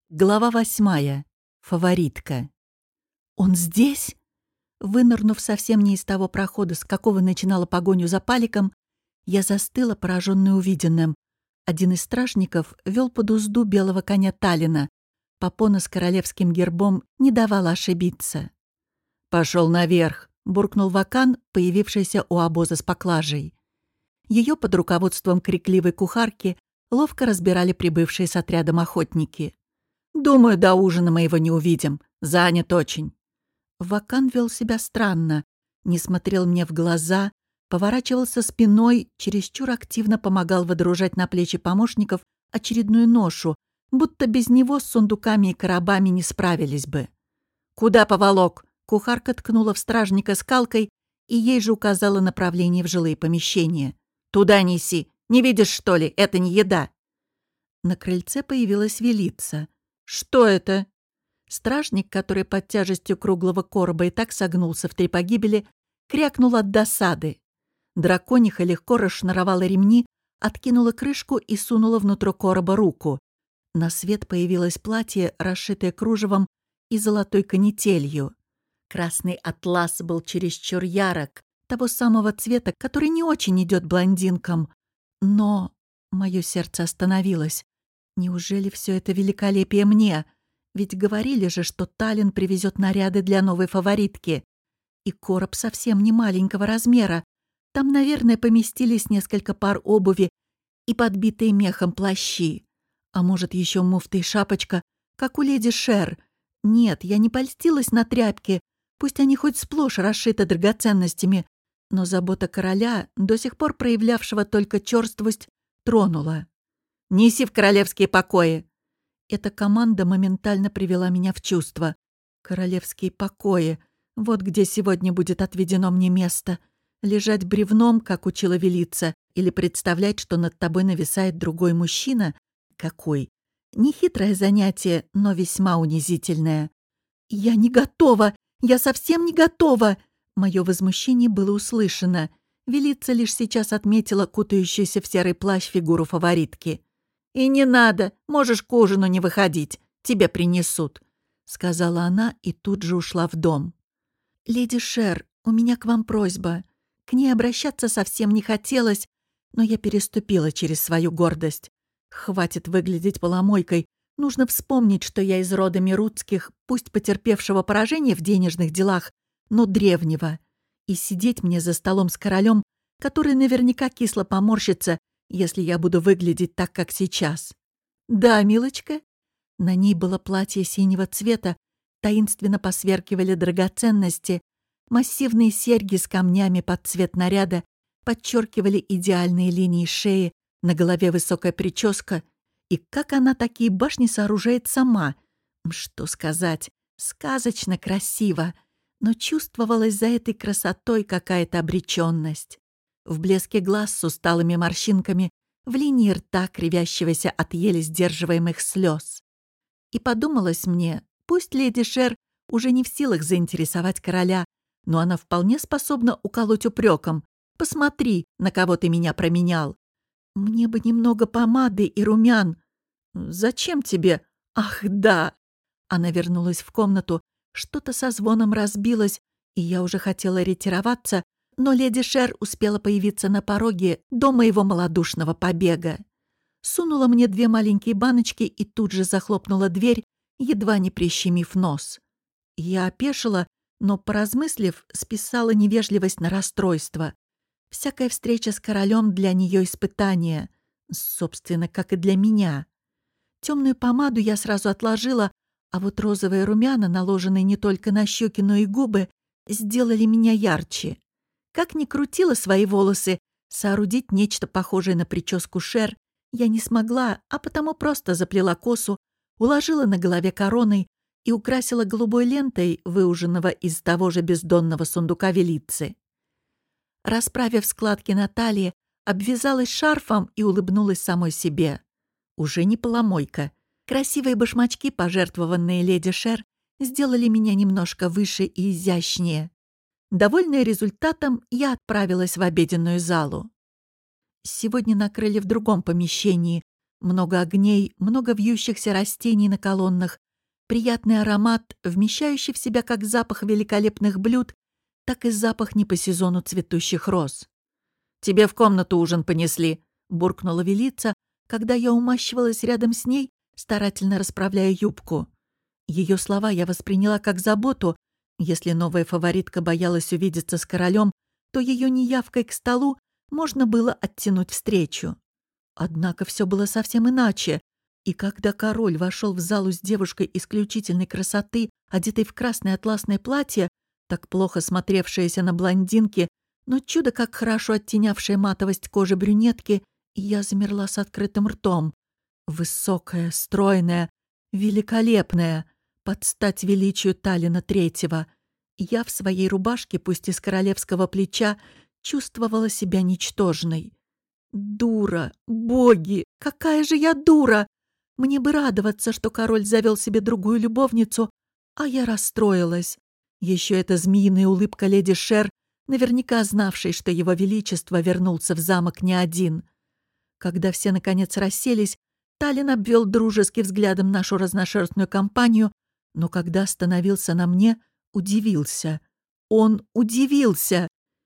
Глава 8. Фаворитка. «Он здесь?» Вынырнув совсем не из того прохода, с какого начинала погоню за Паликом, я застыла, поражённая увиденным. Один из стражников вёл под узду белого коня Таллина. Попона с королевским гербом не давала ошибиться. «Пошёл наверх», — буркнул Вакан, появившийся у обоза с поклажей. Её под руководством крикливой кухарки ловко разбирали прибывшие с отрядом охотники. «Думаю, до ужина мы его не увидим. Занят очень». Вакан вел себя странно. Не смотрел мне в глаза, поворачивался спиной, чересчур активно помогал водружать на плечи помощников очередную ношу, будто без него с сундуками и коробами не справились бы. «Куда поволок?» Кухарка ткнула в стражника скалкой и ей же указала направление в жилые помещения. «Туда неси! Не видишь, что ли? Это не еда!» На крыльце появилась Велица. «Что это?» Стражник, который под тяжестью круглого короба и так согнулся в 3 погибели, крякнул от досады. Дракониха легко расшнуровала ремни, откинула крышку и сунула внутрь короба руку. На свет появилось платье, расшитое кружевом и золотой канителью. Красный атлас был чересчур ярок, того самого цвета, который не очень идет блондинкам. Но мое сердце остановилось. Неужели все это великолепие мне? Ведь говорили же, что Таллин привезет наряды для новой фаворитки. И короб совсем не маленького размера. Там, наверное, поместились несколько пар обуви и подбитые мехом плащи. А может, еще муфта и шапочка, как у леди Шер. Нет, я не польстилась на тряпки. Пусть они хоть сплошь расшиты драгоценностями. Но забота короля, до сих пор проявлявшего только чёрствость, тронула. «Неси в королевские покои!» Эта команда моментально привела меня в чувство. Королевские покои. Вот где сегодня будет отведено мне место. Лежать бревном, как учила Велица, или представлять, что над тобой нависает другой мужчина? Какой? Нехитрое занятие, но весьма унизительное. «Я не готова! Я совсем не готова!» Мое возмущение было услышано. Велица лишь сейчас отметила кутающуюся в серый плащ фигуру фаворитки. «И не надо, можешь к ужину не выходить, тебе принесут», — сказала она и тут же ушла в дом. «Леди Шер, у меня к вам просьба. К ней обращаться совсем не хотелось, но я переступила через свою гордость. Хватит выглядеть поломойкой. Нужно вспомнить, что я из рода Мирутских, пусть потерпевшего поражение в денежных делах, но древнего. И сидеть мне за столом с королем, который наверняка кисло поморщится, если я буду выглядеть так, как сейчас. Да, милочка?» На ней было платье синего цвета, таинственно посверкивали драгоценности, массивные серьги с камнями под цвет наряда подчеркивали идеальные линии шеи, на голове высокая прическа. И как она такие башни сооружает сама? Что сказать, сказочно красиво, но чувствовалась за этой красотой какая-то обречённость. В блеске глаз с усталыми морщинками, в линии рта, кривящегося от еле сдерживаемых слез. И подумалось мне, пусть леди Шер уже не в силах заинтересовать короля, но она вполне способна уколоть упреком. «Посмотри, на кого ты меня променял». «Мне бы немного помады и румян». «Зачем тебе?» «Ах, да!» Она вернулась в комнату, что-то со звоном разбилось, и я уже хотела ретироваться, но леди Шер успела появиться на пороге до моего малодушного побега. Сунула мне 2 маленькие баночки и тут же захлопнула дверь, едва не прищемив нос. Я опешила, но, поразмыслив, списала невежливость на расстройство. Всякая встреча с королем для нее испытание, собственно, как и для меня. Темную помаду я сразу отложила, а вот розовые румяна, наложенные не только на щеки, но и губы, сделали меня ярче. Как ни крутила свои волосы, соорудить нечто похожее на прическу Шер я не смогла, а потому просто заплела косу, уложила на голове короной и украсила голубой лентой, выуженного из того же бездонного сундука Велицы. Расправив складки на талии, обвязалась шарфом и улыбнулась самой себе. Уже не поломойка. Красивые башмачки, пожертвованные леди Шер, сделали меня немножко выше и изящнее. Довольная результатом, я отправилась в обеденную залу. Сегодня накрыли в другом помещении, Много огней, много вьющихся растений на колоннах, приятный аромат, вмещающий в себя как запах великолепных блюд, так и запах не по сезону цветущих роз. «Тебе в комнату ужин понесли», — буркнула Велица, когда я умащивалась рядом с ней, старательно расправляя юбку. Ее слова я восприняла как заботу. Если новая фаворитка боялась увидеться с королем, то ее неявкой к столу можно было оттянуть встречу. Однако все было совсем иначе. И когда король вошел в залу с девушкой исключительной красоты, одетой в красное атласное платье, так плохо смотревшееся на блондинке, но чудо как хорошо оттенявшее матовость кожи брюнетки, и я замерла с открытым ртом. Высокая, стройная, великолепная, под стать величию Таллина Третьего. Я в своей рубашке, пусть из королевского плеча, чувствовала себя ничтожной. Дура! Боги! Какая же я дура! Мне бы радоваться, что король завел себе другую любовницу, а я расстроилась. Еще эта змеиная улыбка леди Шер, наверняка знавшей, что его величество вернулся в замок не один. Когда все, наконец, расселись, Таллин обвел дружеским взглядом нашу разношерстную компанию, но когда остановился на мне, удивился. Он удивился!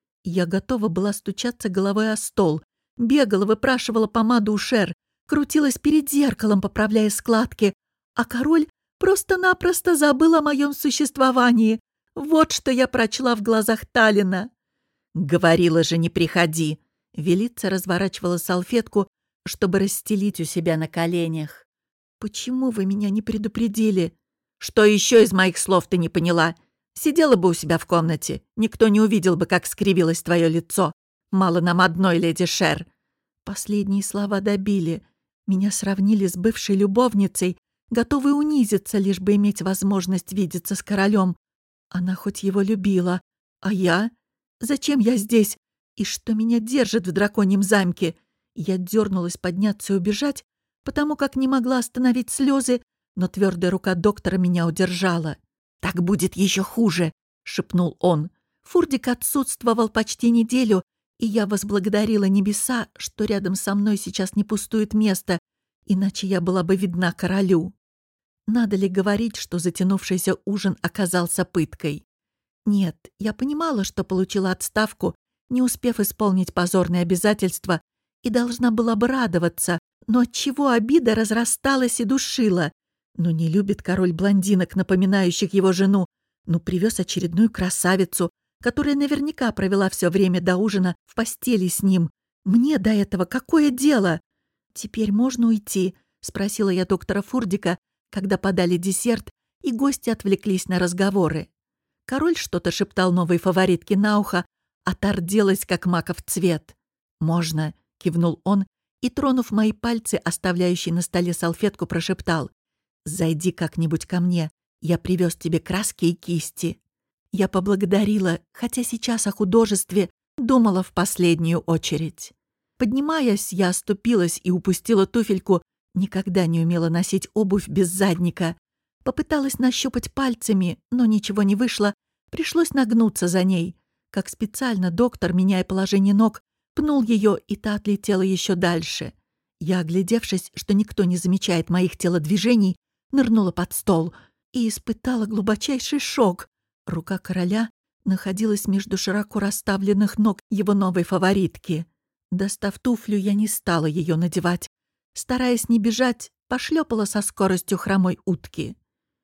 Я готова была стучаться головой о стол, бегала, выпрашивала помаду у Шер, крутилась перед зеркалом, поправляя складки, а король просто-напросто забыл о моем существовании. Вот что я прочла в глазах Таллина. «Говорила же, не приходи!» Велица разворачивала салфетку, чтобы расстелить у себя на коленях. «Почему вы меня не предупредили?» «Что еще из моих слов ты не поняла? Сидела бы у себя в комнате, никто не увидел бы, как скривилось твое лицо. Мало нам одной, леди Шер». Последние слова добили. Меня сравнили с бывшей любовницей, готовой унизиться, лишь бы иметь возможность видеться с королем. Она хоть его любила, а я? Зачем я здесь? И что меня держит в драконьем замке? Я дернулась подняться и убежать, потому как не могла остановить слезы, но твердая рука доктора меня удержала. «Так будет еще хуже», — шепнул он. Фурдик отсутствовал почти неделю, и я возблагодарила небеса, что рядом со мной сейчас не пустует место, иначе я была бы видна королю. Надо ли говорить, что затянувшийся ужин оказался пыткой? Нет, я понимала, что получила отставку, не успев исполнить позорные обязательства, и должна была бы радоваться, но отчего обида разрасталась и душила? Ну не любит король блондинок, напоминающих его жену, ну привез очередную красавицу, которая наверняка провела все время до ужина в постели с ним. Мне до этого какое дело? «Теперь можно уйти?» — спросила я доктора Фурдика, когда подали десерт, и гости отвлеклись на разговоры. Король что-то шептал новой фаворитке на ухо, а та рделась, как маков цвет. «Можно», — кивнул он, и, тронув мои пальцы, оставляющие на столе салфетку, прошептал: «Зайди как-нибудь ко мне, я привез тебе краски и кисти». Я поблагодарила, хотя сейчас о художестве думала в последнюю очередь. Поднимаясь, я оступилась и упустила туфельку, никогда не умела носить обувь без задника. Попыталась нащупать пальцами, но ничего не вышло, пришлось нагнуться за ней. Как специально доктор, меняя положение ног, пнул ее, и та отлетела еще дальше. Я, оглядевшись, что никто не замечает моих телодвижений, нырнула под стол и испытала глубочайший шок. Рука короля находилась между широко расставленных ног его новой фаворитки. Достав туфлю, я не стала ее надевать. Стараясь не бежать, пошлепала со скоростью хромой утки.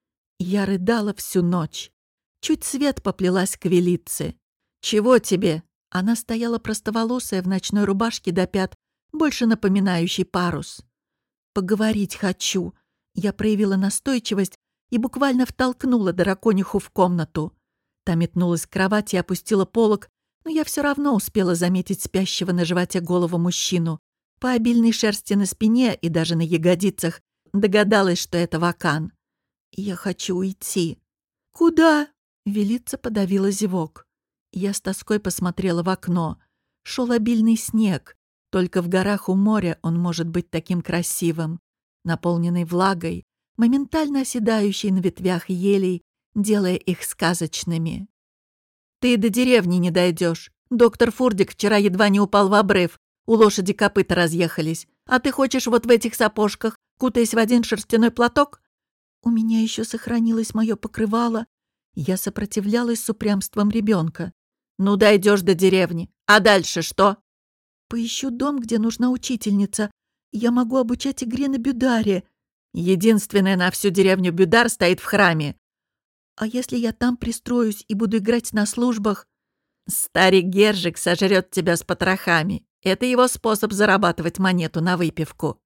Я рыдала всю ночь. Чуть свет поплелась к Велице. «Чего тебе?» Она стояла простоволосая в ночной рубашке до пят, больше напоминающей парус. «Поговорить хочу». Я проявила настойчивость и буквально втолкнула дракониху в комнату. Та метнулась к кровати и опустила полог, но я все равно успела заметить спящего на животе голову мужчину. По обильной шерсти на спине и даже на ягодицах догадалась, что это Вакан. «Я хочу уйти». «Куда?» — Велица подавила зевок. Я с тоской посмотрела в окно. Шел обильный снег. Только в горах у моря он может быть таким красивым, наполненный влагой, моментально оседающий на ветвях елей, делая их сказочными. «Ты до деревни не дойдешь. Доктор Фурдик вчера едва не упал в обрыв. У лошади копыта разъехались. А ты хочешь вот в этих сапожках, кутаясь в один шерстяной платок? У меня еще сохранилось мое покрывало. Я сопротивлялась с упрямством ребенка. Ну, дойдешь до деревни. А дальше что? Поищу дом, где нужна учительница. Я могу обучать игре на бюдаре. Единственная на всю деревню бюдар стоит в храме. А если я там пристроюсь и буду играть на службах? Старик Гержик сожрет тебя с потрохами. Это его способ зарабатывать монету на выпивку.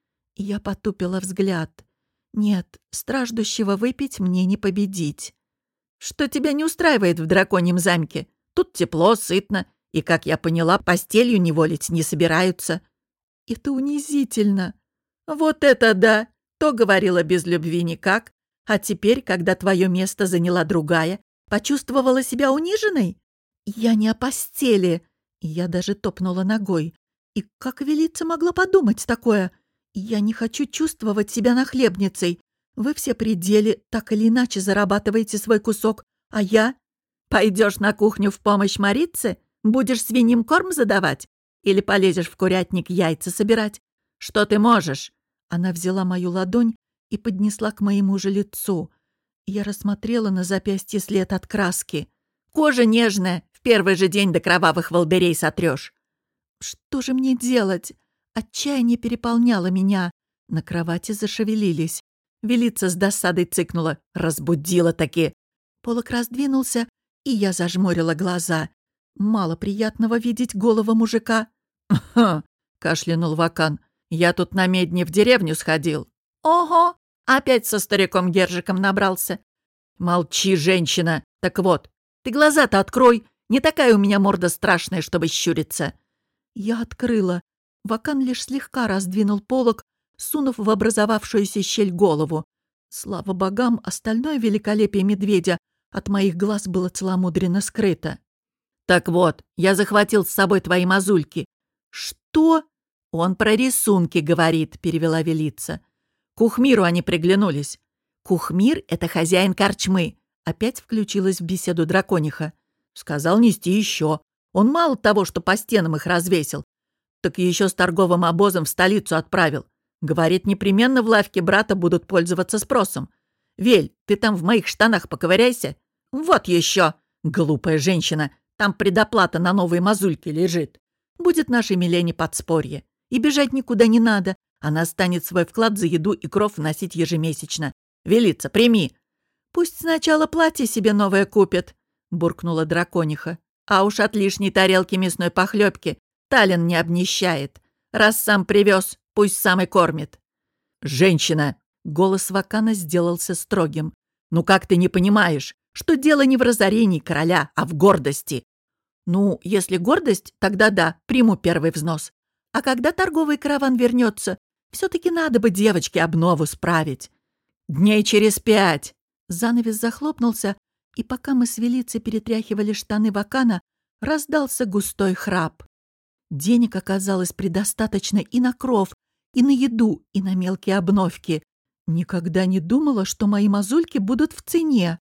Я потупила взгляд. Нет, страждущего выпить мне не победить. Что тебя не устраивает в драконьем замке? Тут тепло, сытно, и, как я поняла, постелью неволить не собираются. Это унизительно. Вот это да! То говорила без любви никак, а теперь, когда твое место заняла другая, почувствовала себя униженной? Я не о постели. Я даже топнула ногой. И как Велица могла подумать такое? Я не хочу чувствовать себя нахлебницей. Вы все при деле так или иначе зарабатываете свой кусок, а я... Пойдешь на кухню в помощь Марице? Будешь свиньям корм задавать? Или полезешь в курятник яйца собирать? Что ты можешь?» Она взяла мою ладонь и поднесла к моему же лицу. Я рассмотрела на запястье след от краски. «Кожа нежная, в первый же день до кровавых волдырей сотрешь». «Что же мне делать?» Отчаяние переполняло меня. На кровати зашевелились. Велица с досадой цыкнула. Разбудила-таки. Полок раздвинулся, и я зажмурила глаза. Мало приятного видеть голого мужика. «Ха!» — кашлянул Вакан. «Я тут на медне в деревню сходил». «Ого! Опять со стариком Гержиком набрался». «Молчи, женщина! Так вот, ты глаза-то открой! Не такая у меня морда страшная, чтобы щуриться». Я открыла. Вакан лишь слегка раздвинул полог, сунув в образовавшуюся щель голову. Слава богам, остальное великолепие медведя от моих глаз было целомудренно скрыто. «Так вот, я захватил с собой твои мазульки». «Что?» «Он про рисунки говорит», — перевела Велица. «Кухмиру они приглянулись». «Кухмир — это хозяин корчмы», — опять включилась в беседу дракониха. «Сказал нести еще. Он мало того, что по стенам их развесил, так еще с торговым обозом в столицу отправил. Говорит, непременно в лавке брата будут пользоваться спросом. Вель, ты там в моих штанах поковыряйся. Вот еще, глупая женщина, там предоплата на новые мазульки лежит. Будет нашей Милене подспорье. И бежать никуда не надо. Она станет свой вклад за еду и кров вносить ежемесячно. Велица, прими». «Пусть сначала платье себе новое купит», — буркнула дракониха. «А уж от лишней тарелки мясной похлебки Таллин не обнищает. Раз сам привез, пусть сам и кормит». «Женщина!» — голос Вакана сделался строгим. «Ну как ты не понимаешь, что дело не в разорении короля, а в гордости?» «Ну, если гордость, тогда да, приму первый взнос. А когда торговый караван вернется, все-таки надо бы девочке обнову справить. Дней через 5». Занавес захлопнулся, и пока мы с Велицей перетряхивали штаны Вакана, раздался густой храп. Денег оказалось предостаточно и на кров, и на еду, и на мелкие обновки. Никогда не думала, что мои мазульки будут в цене.